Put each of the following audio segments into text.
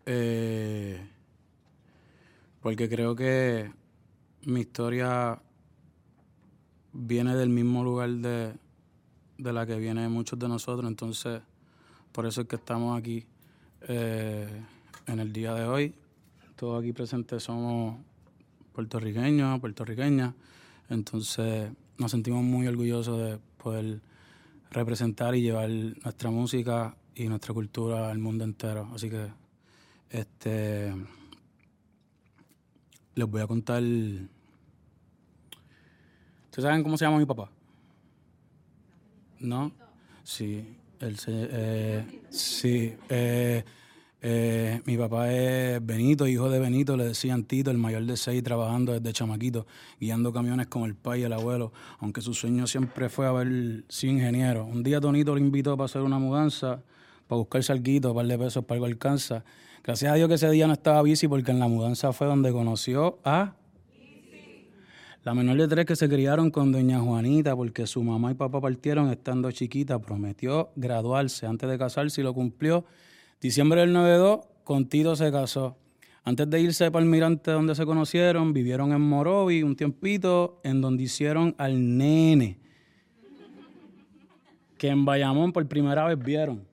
porque creo que mi historia viene del mismo lugar de la que vienen muchos de nosotros, entonces por eso es que estamos aquí en el día de hoy. Todos aquí presentes somos puertorriqueños, puertorriqueñas, entonces nos sentimos muy orgullosos de poder representar y llevar nuestra música y nuestra cultura al mundo entero. Así que les voy a contar. ¿Ustedes saben cómo se llama mi papá? ¿No? Sí. Mi papá es Benito, hijo de Benito, le decían Tito, el mayor de 6, trabajando desde chamaquito, guiando camiones con el pai y el abuelo, aunque su sueño siempre fue haber sido ingeniero. Un día Tonito lo invitó para hacer una mudanza, para buscar salguito, un par de pesos para algo alcanza. Gracias a Dios que ese día no estaba bici, porque en la mudanza fue donde conoció a la menor de 3 que se criaron con doña Juanita, porque su mamá y papá partieron estando chiquita. Prometió graduarse antes de casarse y lo cumplió. Diciembre del 92, con Tito se casó. Antes de irse para Almirante, donde se conocieron, vivieron en Morovi un tiempito, en donde hicieron al nene, que en Bayamón por primera vez vieron.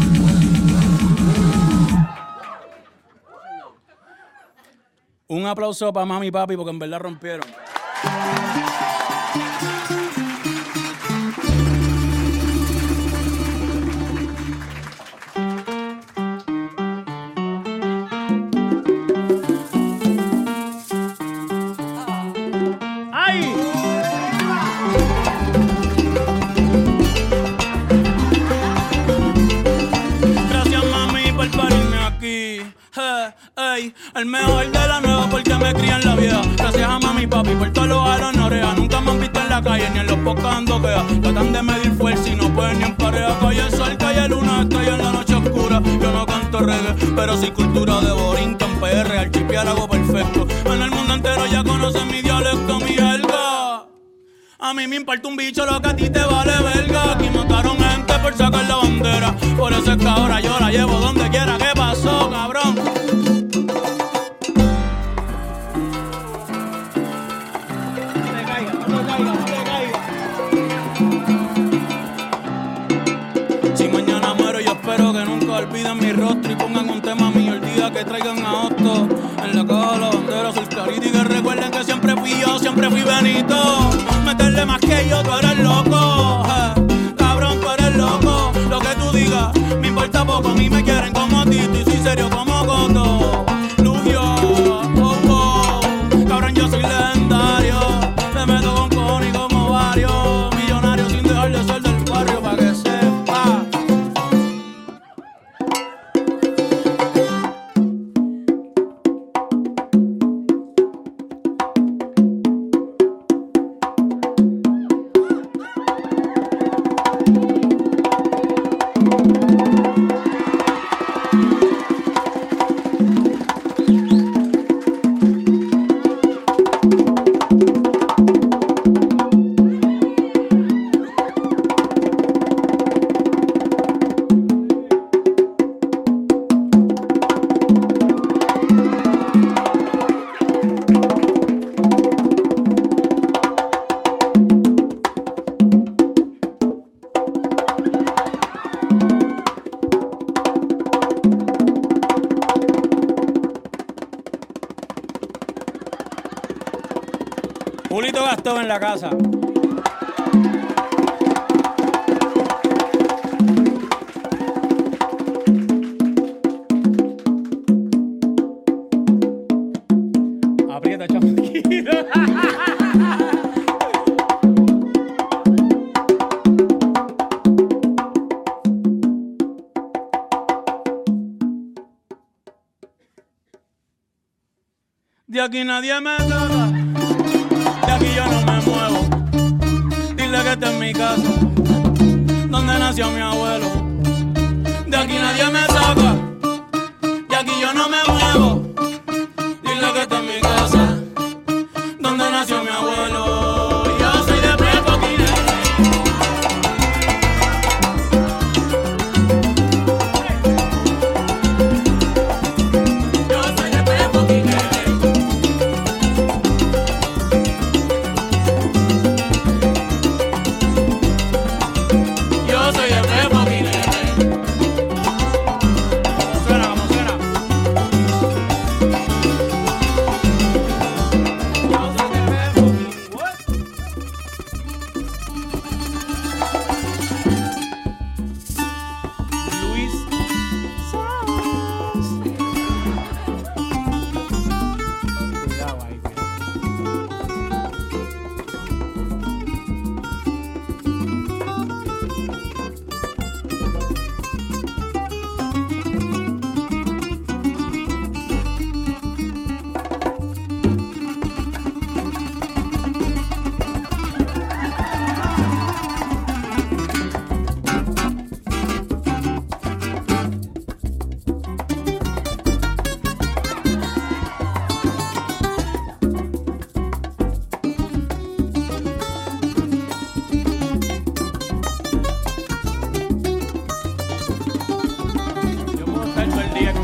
Un aplauso para mami y papi, porque en verdad rompieron. El mejor de la nueva porque me cría en la vieja. Gracias a mami y papi por todos los alonoreas. Nunca me han visto en la calle ni en los podcasts ando queda. Tratan de medir fuerza y no pueden ni en pareja. Calle el sol, calle luna, estrella en la noche oscura. Yo no canto reggae, pero sí cultura de Borinquen, PR, archipiélago perfecto. En el mundo entero ya conocen mi dialecto, mi jerga. A mí me importa un bicho lo que a ti te vale verga. Aquí mataron gente por sacar la bandera. Por eso es que ahora yo la llevo donde quiera. ¿Qué pasó, cabrón? Espero que nunca olviden mi rostro y pongan un tema mío el día que traigan a Otto. En la caja la bandera soy clarito y que recuerden que siempre fui yo, siempre fui Benito. Meterle más que yo, tú eres loco. Cabrón, tú eres loco. Lo que tú digas me importa poco. A mí me quieren como Tito y soy serio como Coto. Lugio, oh, oh. Cabrón, yo soy legendario. Me meto con cojones y como varios. Millonario sin dejar de ser del barrio pa' que sepa. Julito Gastón en la casa. Aprieta, chamaquito. De aquí nadie me toca. De aquí yo no me muevo. Dile que esta es mi casa, donde nació mi abuelo. De aquí nadie me saca. De aquí yo no me muevo. Dile que esta es mi casa, donde nació mi abuelo. Yo soy de Pecoquines.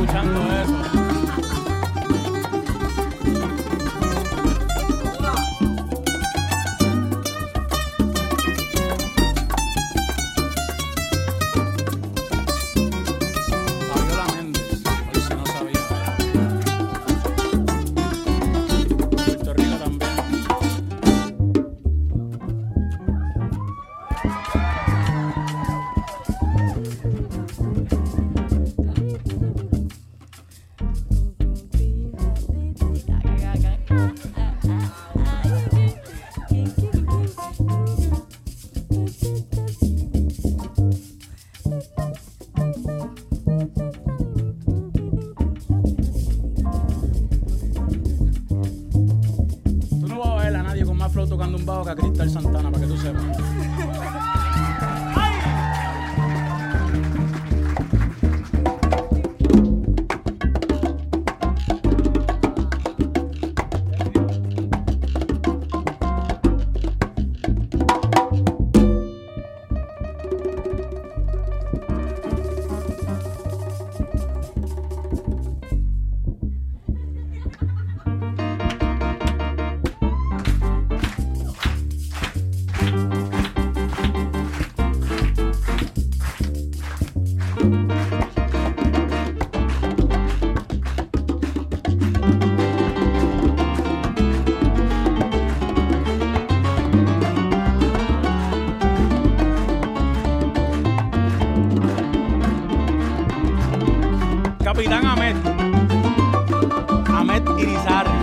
escuchando eso. Tocando un bajo que a Cristal Santana, para que tú sepas. Capitán Ahmed Irizarry.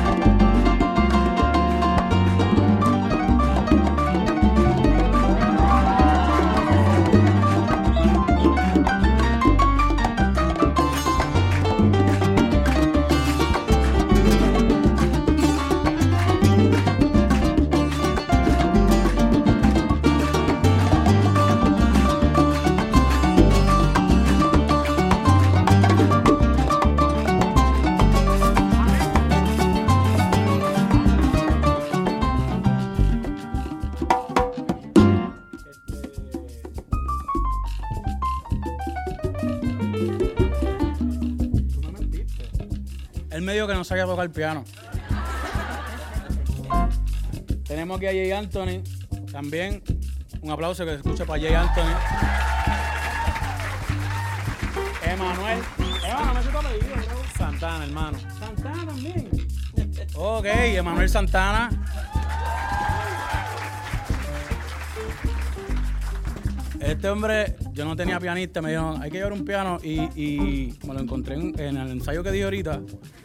Él me dijo que no sabía tocar el piano. Tenemos aquí a Jay Anthony. También un aplauso que se escuche para Jay Anthony. Emanuel. No sé tu apellido, bro. Santana, hermano. Santana también. Ok, Emanuel Santana. Este hombre, yo no tenía pianista, me dijo, hay que llevar un piano y me lo encontré en el ensayo que di ahorita.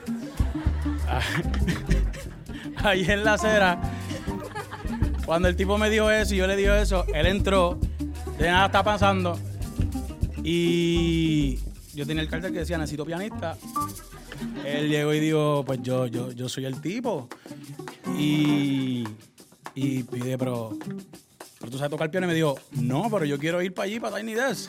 Ahí en la acera. Cuando el tipo me dijo eso y yo le dije eso, él entró, de nada está pasando. Y yo tenía el cartel que decía, necesito pianista. Él llegó y dijo, pues yo soy el tipo. Y pide, pero tú sabes tocar el piano. Y me dijo, no, pero yo quiero ir para allí, para Tiny Desk.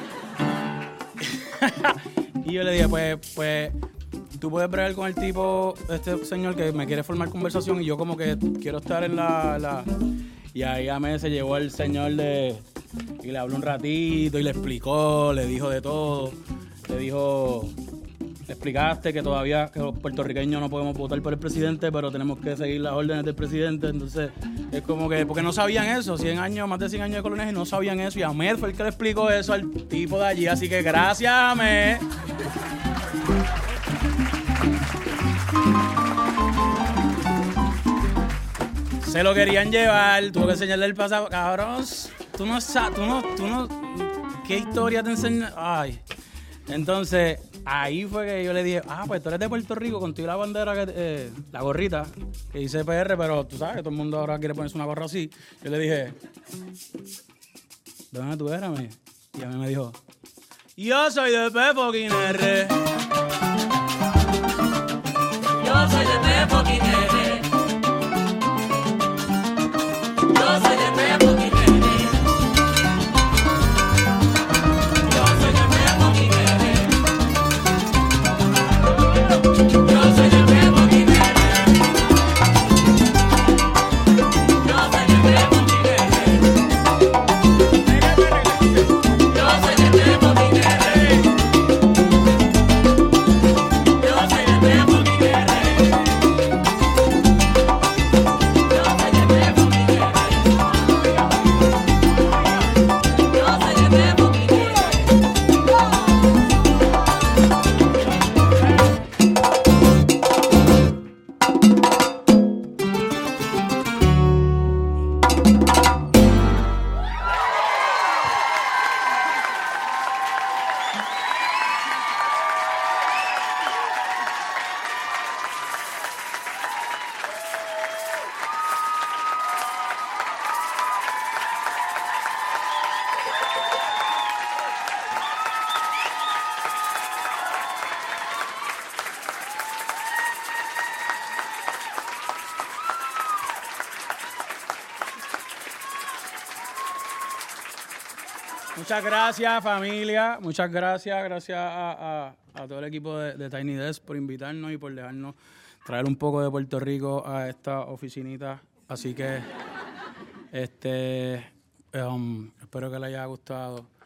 Y yo le dije, pues tú puedes bregar con el tipo, este señor que me quiere formar conversación y yo como que quiero estar en la... Y ahí a mí se llevó el señor y le habló un ratito y le explicó, le dijo de todo. Le explicaste que todavía que los puertorriqueños no podemos votar por el presidente, pero tenemos que seguir las órdenes del presidente. Entonces, es como que, porque no sabían eso, más de 100 años de coloniaje y no sabían eso. Y Ahmed fue el que le explicó eso al tipo de allí. Así que gracias, Ahmed. Se lo querían llevar, tuvo que enseñarle el pasado. Cabrón, tú no sabes, ¿qué historia te enseña? Ay. Entonces, ahí fue que yo le dije, pues tú eres de Puerto Rico, contigo la bandera, la gorrita, que dice PR, pero tú sabes que todo el mundo ahora quiere ponerse una gorra así. Yo le dije, ¿de dónde tú eres, amigo? Y a mí me dijo, yo soy de P-Fucking R. Yo soy de P-Fucking R. Yo soy de P-Fucking R. Yo soy de P-Fucking R. Yo soy de P-Fucking R. Yo soy de P-Fucking R. Yo soy de P-Fucking R. Muchas gracias, familia. Muchas gracias. Gracias a todo el equipo de Tiny Desk por invitarnos y por dejarnos traer un poco de Puerto Rico a esta oficinita. Así que espero que les haya gustado.